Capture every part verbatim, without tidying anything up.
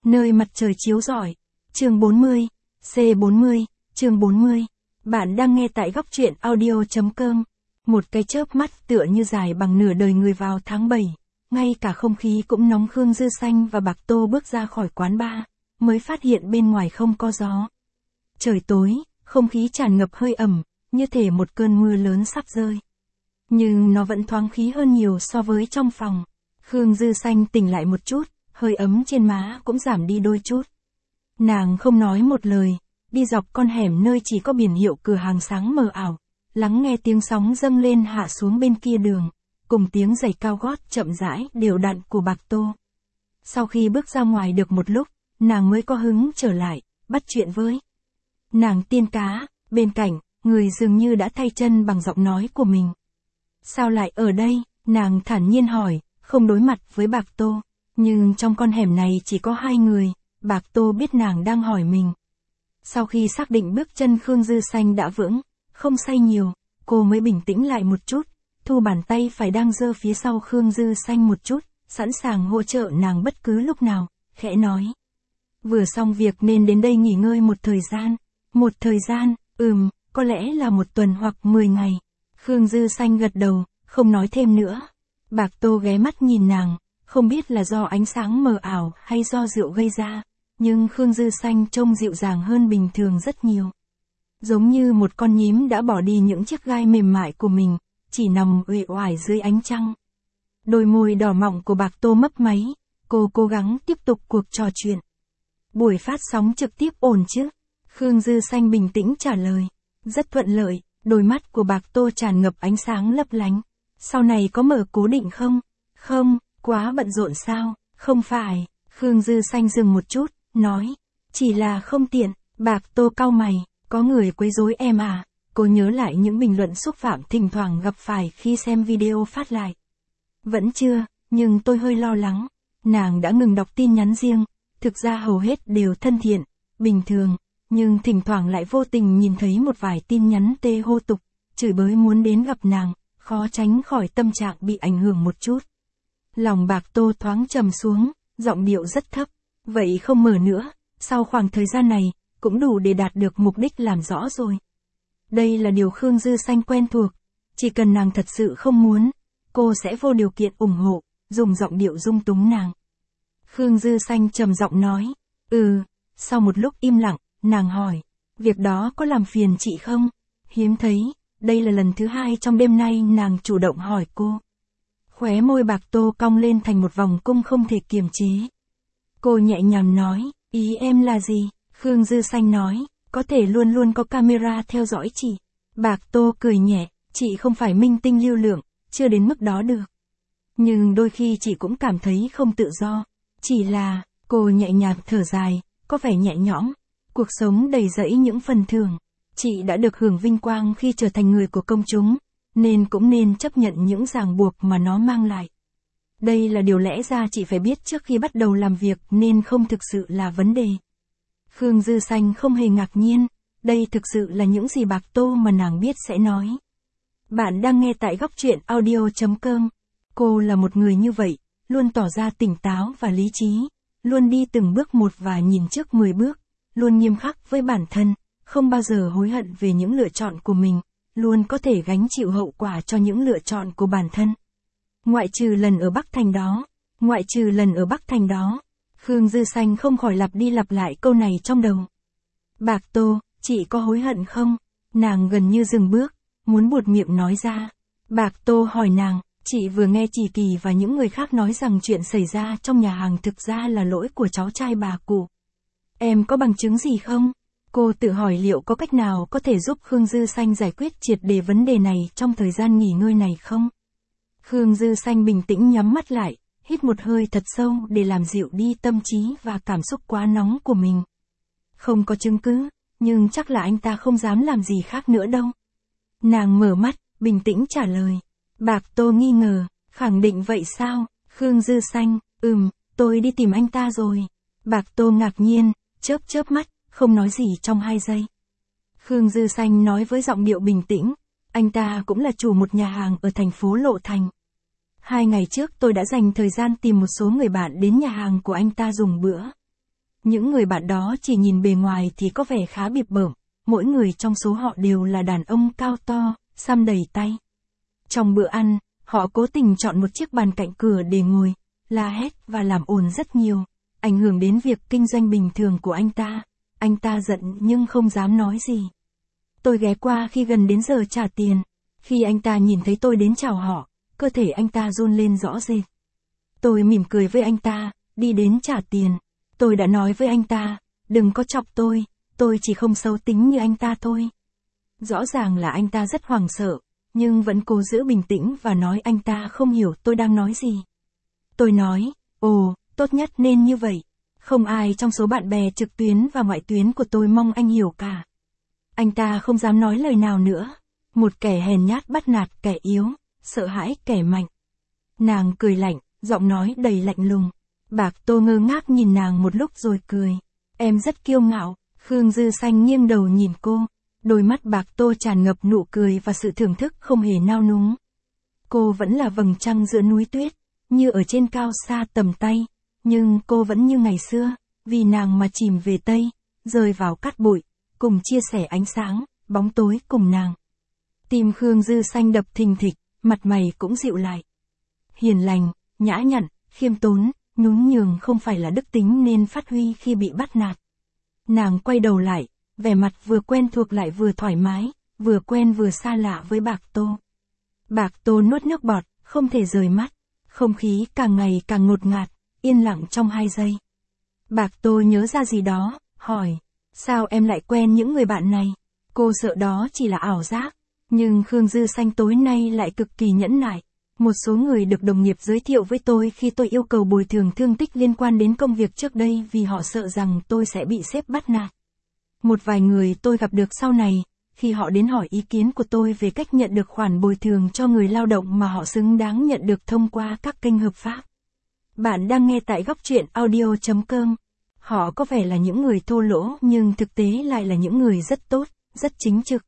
Nơi mặt trời chiếu rọi. Chương bốn mươi. C bốn mươi. Chương bốn mươi. Bạn đang nghe tại góc truyện audio chấm com. Một cái chớp mắt tựa như dài bằng nửa đời người vào tháng bảy. Ngay cả không khí cũng nóng. Khương Dư Xanh và Bạc Tô bước ra khỏi quán bar, mới phát hiện bên ngoài không có gió. Trời tối, không khí tràn ngập hơi ẩm, như thể một cơn mưa lớn sắp rơi. Nhưng nó vẫn thoáng khí hơn nhiều so với trong phòng. Khương Dư Xanh tỉnh lại một chút, hơi ấm trên má cũng giảm đi đôi chút. Nàng không nói một lời, đi dọc con hẻm nơi chỉ có biển hiệu cửa hàng sáng mờ ảo, lắng nghe tiếng sóng dâng lên hạ xuống bên kia đường, cùng tiếng giày cao gót chậm rãi đều đặn của Bạc Tô. Sau khi bước ra ngoài được một lúc, nàng mới có hứng trở lại, bắt chuyện với nàng tiên cá. Bên cạnh, người dường như đã thay chân bằng giọng nói của mình. Sao lại ở đây? Nàng thản nhiên hỏi, không đối mặt với Bạc Tô. Nhưng trong con hẻm này chỉ có hai người, Bạc Tô biết nàng đang hỏi mình. Sau khi xác định bước chân Khương Dư Xanh đã vững, không say nhiều, cô mới bình tĩnh lại một chút, thu bàn tay phải đang giơ phía sau Khương Dư Xanh một chút, sẵn sàng hỗ trợ nàng bất cứ lúc nào, khẽ nói. Vừa xong việc nên đến đây nghỉ ngơi một thời gian. Một thời gian, ừm, có lẽ là một tuần hoặc mười ngày. Khương Dư Xanh gật đầu, không nói thêm nữa. Bạc Tô ghé mắt nhìn nàng, không biết là do ánh sáng mờ ảo hay do rượu gây ra, nhưng Khương Dư Xanh trông dịu dàng hơn bình thường rất nhiều. Giống như một con nhím đã bỏ đi những chiếc gai mềm mại của mình, chỉ nằm uể oải dưới ánh trăng. Đôi môi đỏ mọng của Bạc Tô mấp máy, cô cố gắng tiếp tục cuộc trò chuyện. Buổi phát sóng trực tiếp ổn chứ? Khương Dư Xanh bình tĩnh trả lời. Rất thuận lợi, đôi mắt của Bạc Tô tràn ngập ánh sáng lấp lánh. Sau này có mở cố định không? Không, quá bận rộn sao? Không phải. Khương Dư Xanh dừng một chút, nói. Chỉ là không tiện. Bạc Tô cau mày, có người quấy rối em à? Cô nhớ lại những bình luận xúc phạm thỉnh thoảng gặp phải khi xem video phát lại. Vẫn chưa, nhưng tôi hơi lo lắng. Nàng đã ngừng đọc tin nhắn riêng, thực ra hầu hết đều thân thiện, bình thường. Nhưng thỉnh thoảng lại vô tình nhìn thấy một vài tin nhắn tê hô tục, chửi bới muốn đến gặp nàng, khó tránh khỏi tâm trạng bị ảnh hưởng một chút. Lòng Bạc Tô thoáng trầm xuống, giọng điệu rất thấp. Vậy không mở nữa, sau khoảng thời gian này, cũng đủ để đạt được mục đích làm rõ rồi. Đây là điều Khương Dư Xanh quen thuộc, chỉ cần nàng thật sự không muốn, cô sẽ vô điều kiện ủng hộ, dùng giọng điệu dung túng nàng. Khương Dư Xanh trầm giọng nói, ừ, sau một lúc im lặng, nàng hỏi, việc đó có làm phiền chị không? Hiếm thấy, đây là lần thứ hai trong đêm nay nàng chủ động hỏi cô. Khóe môi Bạc Tô cong lên thành một vòng cung không thể kiềm chế. Cô nhẹ nhàng nói, ý em là gì? Khương Dư Xanh nói, có thể luôn luôn có camera theo dõi chị. Bạc Tô cười nhẹ, chị không phải minh tinh lưu lượng, chưa đến mức đó được. Nhưng đôi khi chị cũng cảm thấy không tự do. Chỉ là, cô nhẹ nhàng thở dài, có vẻ nhẹ nhõm. Cuộc sống đầy rẫy những phần thưởng. Chị đã được hưởng vinh quang khi trở thành người của công chúng, nên cũng nên chấp nhận những ràng buộc mà nó mang lại. Đây là điều lẽ ra chị phải biết trước khi bắt đầu làm việc nên không thực sự là vấn đề. Khương Dư Xanh không hề ngạc nhiên, đây thực sự là những gì Bạc Tô mà nàng biết sẽ nói. Bạn đang nghe tại góc truyện audio chấm com. Cô là một người như vậy, luôn tỏ ra tỉnh táo và lý trí, luôn đi từng bước một và nhìn trước mười bước. Luôn nghiêm khắc với bản thân, không bao giờ hối hận về những lựa chọn của mình, luôn có thể gánh chịu hậu quả cho những lựa chọn của bản thân. Ngoại trừ lần ở Bắc Thành đó, ngoại trừ lần ở Bắc Thành đó, Khương Dư Xanh không khỏi lặp đi lặp lại câu này trong đầu. Bạc Tô, chị có hối hận không? Nàng gần như dừng bước, muốn buột miệng nói ra. Bạc Tô hỏi nàng, chị vừa nghe chị Kỳ và những người khác nói rằng chuyện xảy ra trong nhà hàng thực ra là lỗi của cháu trai bà cụ. Em có bằng chứng gì không? Cô tự hỏi liệu có cách nào có thể giúp Khương Dư Xanh giải quyết triệt đề vấn đề này trong thời gian nghỉ ngơi này không? Khương Dư Xanh bình tĩnh nhắm mắt lại, hít một hơi thật sâu để làm dịu đi tâm trí và cảm xúc quá nóng của mình. Không có chứng cứ, nhưng chắc là anh ta không dám làm gì khác nữa đâu. Nàng mở mắt, bình tĩnh trả lời. Bạc Tô nghi ngờ, khẳng định vậy sao? Khương Dư Xanh, ừm, tôi đi tìm anh ta rồi. Bạc Tô ngạc nhiên, chớp chớp mắt, không nói gì trong hai giây. Khương Dư Xanh nói với giọng điệu bình tĩnh, anh ta cũng là chủ một nhà hàng ở thành phố Lộ Thành. Hai ngày trước tôi đã dành thời gian tìm một số người bạn đến nhà hàng của anh ta dùng bữa. Những người bạn đó chỉ nhìn bề ngoài thì có vẻ khá bịp bợm, mỗi người trong số họ đều là đàn ông cao to, xăm đầy tay. Trong bữa ăn, họ cố tình chọn một chiếc bàn cạnh cửa để ngồi, la hét và làm ồn rất nhiều, ảnh hưởng đến việc kinh doanh bình thường của anh ta. Anh ta giận nhưng không dám nói gì. Tôi ghé qua khi gần đến giờ trả tiền. Khi anh ta nhìn thấy tôi đến chào họ, cơ thể anh ta run lên rõ rệt. Tôi mỉm cười với anh ta, đi đến trả tiền. Tôi đã nói với anh ta, đừng có chọc tôi, tôi chỉ không xấu tính như anh ta thôi. Rõ ràng là anh ta rất hoảng sợ, nhưng vẫn cố giữ bình tĩnh và nói anh ta không hiểu tôi đang nói gì. Tôi nói, ồ, tốt nhất nên như vậy. Không ai trong số bạn bè trực tuyến và ngoại tuyến của tôi mong anh hiểu cả. Anh ta không dám nói lời nào nữa. Một kẻ hèn nhát bắt nạt kẻ yếu, sợ hãi kẻ mạnh. Nàng cười lạnh, giọng nói đầy lạnh lùng. Bạc Tô ngơ ngác nhìn nàng một lúc rồi cười. Em rất kiêu ngạo. Khương Dư Xanh nghiêng đầu nhìn cô. Đôi mắt Bạc Tô tràn ngập nụ cười và sự thưởng thức không hề nao núng. Cô vẫn là vầng trăng giữa núi tuyết, như ở trên cao xa tầm tay. Nhưng cô vẫn như ngày xưa, vì nàng mà chìm về Tây, rơi vào cát bụi, cùng chia sẻ ánh sáng, bóng tối cùng nàng. Tim Khương Dư Xanh đập thình thịch, mặt mày cũng dịu lại. Hiền lành, nhã nhặn, khiêm tốn, nhún nhường không phải là đức tính nên phát huy khi bị bắt nạt. Nàng quay đầu lại, vẻ mặt vừa quen thuộc lại vừa thoải mái, vừa quen vừa xa lạ với Bạc Tô. Bạc Tô nuốt nước bọt, không thể rời mắt. Không khí càng ngày càng ngột ngạt, yên lặng trong hai giây. Bạc Tô nhớ ra gì đó, hỏi, sao em lại quen những người bạn này? Cô sợ đó chỉ là ảo giác, nhưng Khương Dư Xanh tối nay lại cực kỳ nhẫn nại. Một số người được đồng nghiệp giới thiệu với tôi khi tôi yêu cầu bồi thường thương tích liên quan đến công việc trước đây vì họ sợ rằng tôi sẽ bị sếp bắt nạt. Một vài người tôi gặp được sau này, khi họ đến hỏi ý kiến của tôi về cách nhận được khoản bồi thường cho người lao động mà họ xứng đáng nhận được thông qua các kênh hợp pháp. Bạn đang nghe tại góc truyện audio chấm com. Họ có vẻ là những người thô lỗ nhưng thực tế lại là những người rất tốt, rất chính trực.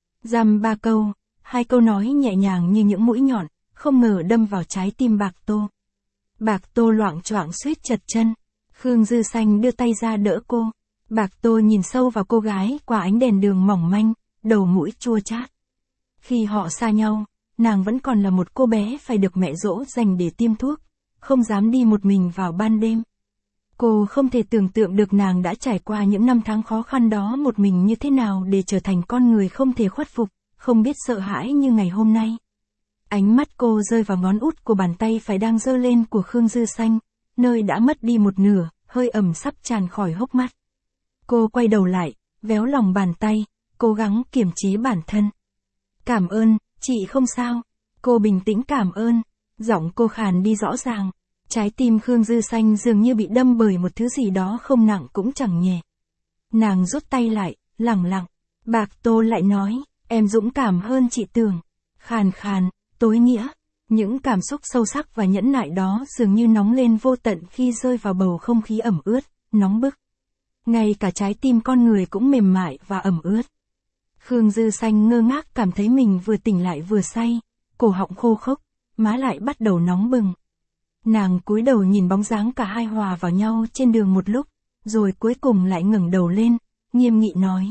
Dăm ba câu, hai câu nói nhẹ nhàng như những mũi nhọn, không ngờ đâm vào trái tim Bạc Tô. Bạc Tô loạng choạng suýt chật chân. Khương Dư Xanh đưa tay ra đỡ cô. Bạc Tô nhìn sâu vào cô gái qua ánh đèn đường mỏng manh, đầu mũi chua chát. Khi họ xa nhau, nàng vẫn còn là một cô bé phải được mẹ dỗ dành để tiêm thuốc, không dám đi một mình vào ban đêm. Cô không thể tưởng tượng được nàng đã trải qua những năm tháng khó khăn đó một mình như thế nào để trở thành con người không thể khuất phục, không biết sợ hãi như ngày hôm nay. Ánh mắt cô rơi vào ngón út của bàn tay phải đang giơ lên của Khương Dư Xanh, nơi đã mất đi một nửa, hơi ẩm sắp tràn khỏi hốc mắt. Cô quay đầu lại, véo lòng bàn tay, cố gắng kiềm chế bản thân. Cảm ơn, chị không sao. Cô bình tĩnh cảm ơn. Giọng cô khàn đi rõ ràng. Trái tim Khương Dư Xanh dường như bị đâm bởi một thứ gì đó không nặng cũng chẳng nhẹ. Nàng rút tay lại, lẳng lặng. Bạc Tô lại nói, em dũng cảm hơn chị tưởng. Khàn khàn, tối nghĩa. Những cảm xúc sâu sắc và nhẫn nại đó dường như nóng lên vô tận khi rơi vào bầu không khí ẩm ướt, nóng bức. Ngay cả trái tim con người cũng mềm mại và ẩm ướt. Khương Dư Xanh ngơ ngác cảm thấy mình vừa tỉnh lại vừa say, cổ họng khô khốc, má lại bắt đầu nóng bừng. Nàng cúi đầu nhìn bóng dáng cả hai hòa vào nhau trên đường một lúc, rồi cuối cùng lại ngẩng đầu lên, nghiêm nghị nói.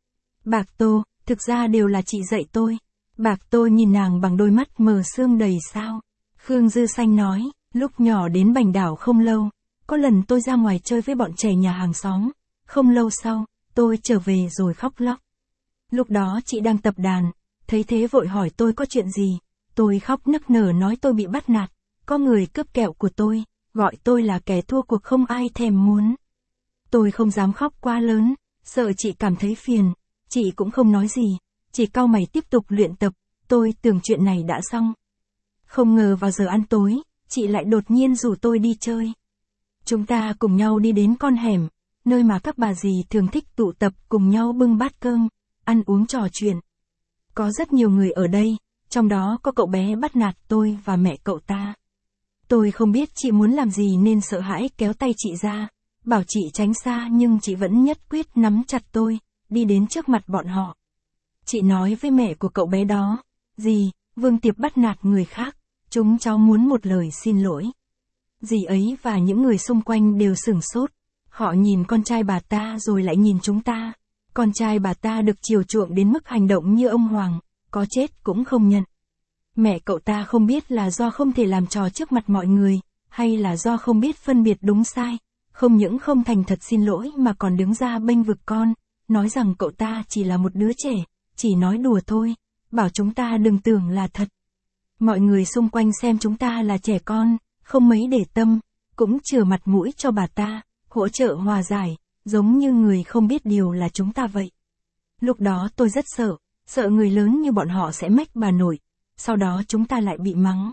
Bạc Tô, thực ra đều là chị dạy tôi. Bạc Tô nhìn nàng bằng đôi mắt mờ sương đầy sao. Khương Dư Xanh nói, lúc nhỏ đến Bành Đảo không lâu, có lần tôi ra ngoài chơi với bọn trẻ nhà hàng xóm. Không lâu sau, tôi trở về rồi khóc lóc. Lúc đó chị đang tập đàn, thấy thế vội hỏi tôi có chuyện gì. Tôi khóc nức nở nói tôi bị bắt nạt, có người cướp kẹo của tôi, gọi tôi là kẻ thua cuộc không ai thèm muốn. Tôi không dám khóc quá lớn, sợ chị cảm thấy phiền, chị cũng không nói gì, chỉ cau mày tiếp tục luyện tập, tôi tưởng chuyện này đã xong. Không ngờ vào giờ ăn tối, chị lại đột nhiên rủ tôi đi chơi. Chúng ta cùng nhau đi đến con hẻm, nơi mà các bà dì thường thích tụ tập cùng nhau bưng bát cơm, ăn uống trò chuyện. Có rất nhiều người ở đây, trong đó có cậu bé bắt nạt tôi và mẹ cậu ta. Tôi không biết chị muốn làm gì nên sợ hãi kéo tay chị ra, bảo chị tránh xa nhưng chị vẫn nhất quyết nắm chặt tôi, đi đến trước mặt bọn họ. Chị nói với mẹ của cậu bé đó, dì, Vương Tiệp bắt nạt người khác, chúng cháu muốn một lời xin lỗi. Dì ấy và những người xung quanh đều sửng sốt, Họ nhìn con trai bà ta rồi lại nhìn chúng ta. Con trai bà ta được chiều chuộng đến mức hành động như ông hoàng, có chết cũng không nhận. Mẹ cậu ta không biết là do không thể làm trò trước mặt mọi người, hay là do không biết phân biệt đúng sai, không những không thành thật xin lỗi mà còn đứng ra bênh vực con, nói rằng cậu ta chỉ là một đứa trẻ, chỉ nói đùa thôi, bảo chúng ta đừng tưởng là thật. Mọi người xung quanh xem chúng ta là trẻ con, không mấy để tâm, cũng chừa mặt mũi cho bà ta, hỗ trợ hòa giải, giống như người không biết điều là chúng ta vậy. Lúc đó tôi rất sợ, sợ người lớn như bọn họ sẽ mách bà nội, sau đó chúng ta lại bị mắng.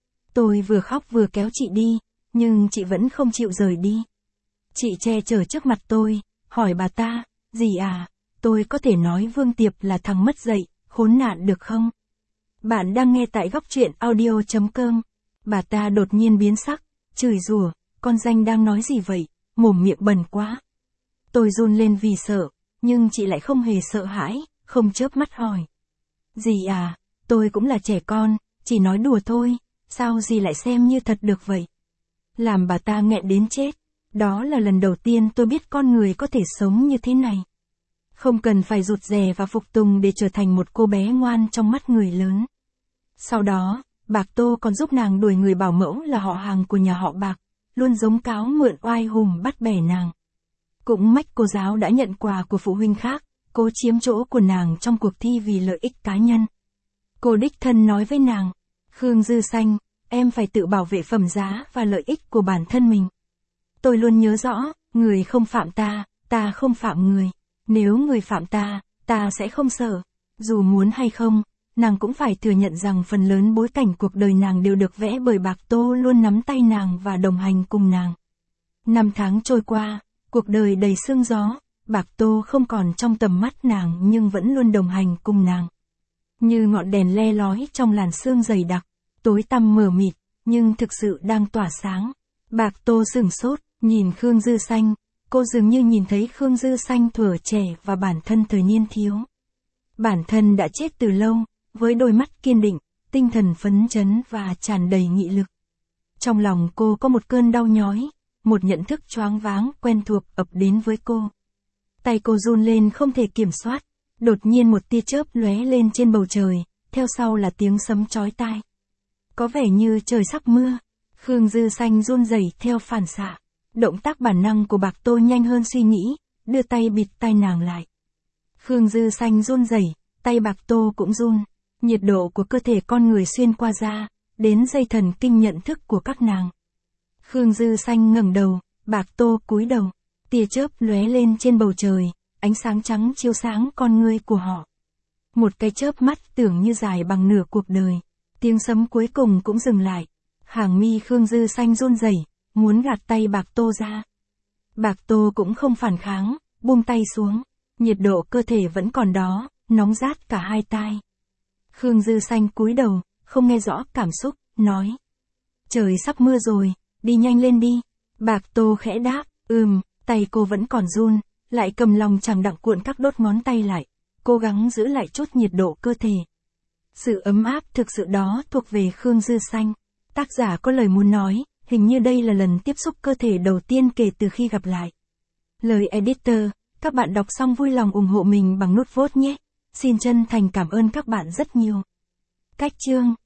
Tôi vừa khóc vừa kéo chị đi, nhưng chị vẫn không chịu rời đi. Chị che chở trước mặt tôi, hỏi bà ta, dì à, tôi có thể nói Vương Tiệp là thằng mất dạy, khốn nạn được không? Bạn đang nghe tại góc truyện audio chấm com. Bà ta đột nhiên biến sắc, chửi rủa, con danh đang nói gì vậy, mồm miệng bẩn quá. Tôi run lên vì sợ, nhưng chị lại không hề sợ hãi, không chớp mắt hỏi. Dì à, tôi cũng là trẻ con, chỉ nói đùa thôi, sao dì lại xem như thật được vậy? Làm bà ta nghẹn đến chết, đó là lần đầu tiên tôi biết con người có thể sống như thế này. Không cần phải rụt rè và phục tùng để trở thành một cô bé ngoan trong mắt người lớn. Sau đó, Bạc Tô còn giúp nàng đuổi người bảo mẫu là họ hàng của nhà họ Bạc, luôn giống cáo mượn oai hùng bắt bẻ nàng. Cũng mách cô giáo đã nhận quà của phụ huynh khác, cố chiếm chỗ của nàng trong cuộc thi vì lợi ích cá nhân. Cô đích thân nói với nàng, Khương Dư Xanh, em phải tự bảo vệ phẩm giá và lợi ích của bản thân mình. Tôi luôn nhớ rõ, người không phạm ta, ta không phạm người. Nếu người phạm ta, ta sẽ không sợ. Dù muốn hay không, nàng cũng phải thừa nhận rằng phần lớn bối cảnh cuộc đời nàng đều được vẽ bởi Bạc Tô luôn nắm tay nàng và đồng hành cùng nàng. Năm tháng trôi qua, cuộc đời đầy sương gió, Bạc Tô không còn trong tầm mắt nàng nhưng vẫn luôn đồng hành cùng nàng. Như ngọn đèn le lói trong làn sương dày đặc, tối tăm mờ mịt, nhưng thực sự đang tỏa sáng. Bạc Tô sửng sốt, nhìn Khương Dư Xanh, cô dường như nhìn thấy Khương Dư Xanh thuở trẻ và bản thân thời niên thiếu. Bản thân đã chết từ lâu, với đôi mắt kiên định, tinh thần phấn chấn và tràn đầy nghị lực. Trong lòng cô có một cơn đau nhói, một nhận thức choáng váng quen thuộc ập đến với cô. Tay cô run lên không thể kiểm soát, đột nhiên một tia chớp lóe lên trên bầu trời, theo sau là tiếng sấm chói tai. Có vẻ như trời sắp mưa, Khương Dư Xanh run rẩy theo phản xạ. Động tác bản năng của Bạc Tô nhanh hơn suy nghĩ, đưa tay bịt tai nàng lại. Khương Dư Xanh run rẩy, tay Bạc Tô cũng run, nhiệt độ của cơ thể con người xuyên qua da, đến dây thần kinh nhận thức của các nàng. Khương Dư Xanh ngẩng đầu, Bạc Tô cúi đầu, tia chớp lóe lên trên bầu trời, ánh sáng trắng chiếu sáng con ngươi của họ. Một cái chớp mắt tưởng như dài bằng nửa cuộc đời, tiếng sấm cuối cùng cũng dừng lại. Hàng mi Khương Dư Xanh run rẩy, muốn gạt tay Bạc Tô ra. Bạc Tô cũng không phản kháng, buông tay xuống, nhiệt độ cơ thể vẫn còn đó, nóng rát cả hai tai. Khương Dư Xanh cúi đầu, không nghe rõ cảm xúc, nói. Trời sắp mưa rồi, đi nhanh lên đi. Bạc Tô khẽ đáp, ừm, tay cô vẫn còn run, lại cầm lòng chẳng đặng cuộn các đốt ngón tay lại, cố gắng giữ lại chút nhiệt độ cơ thể. Sự ấm áp thực sự đó thuộc về Khương Dư Xanh. Tác giả có lời muốn nói, hình như đây là lần tiếp xúc cơ thể đầu tiên kể từ khi gặp lại. Lời editor, các bạn đọc xong vui lòng ủng hộ mình bằng nút vote nhé. Xin chân thành cảm ơn các bạn rất nhiều. Cách chương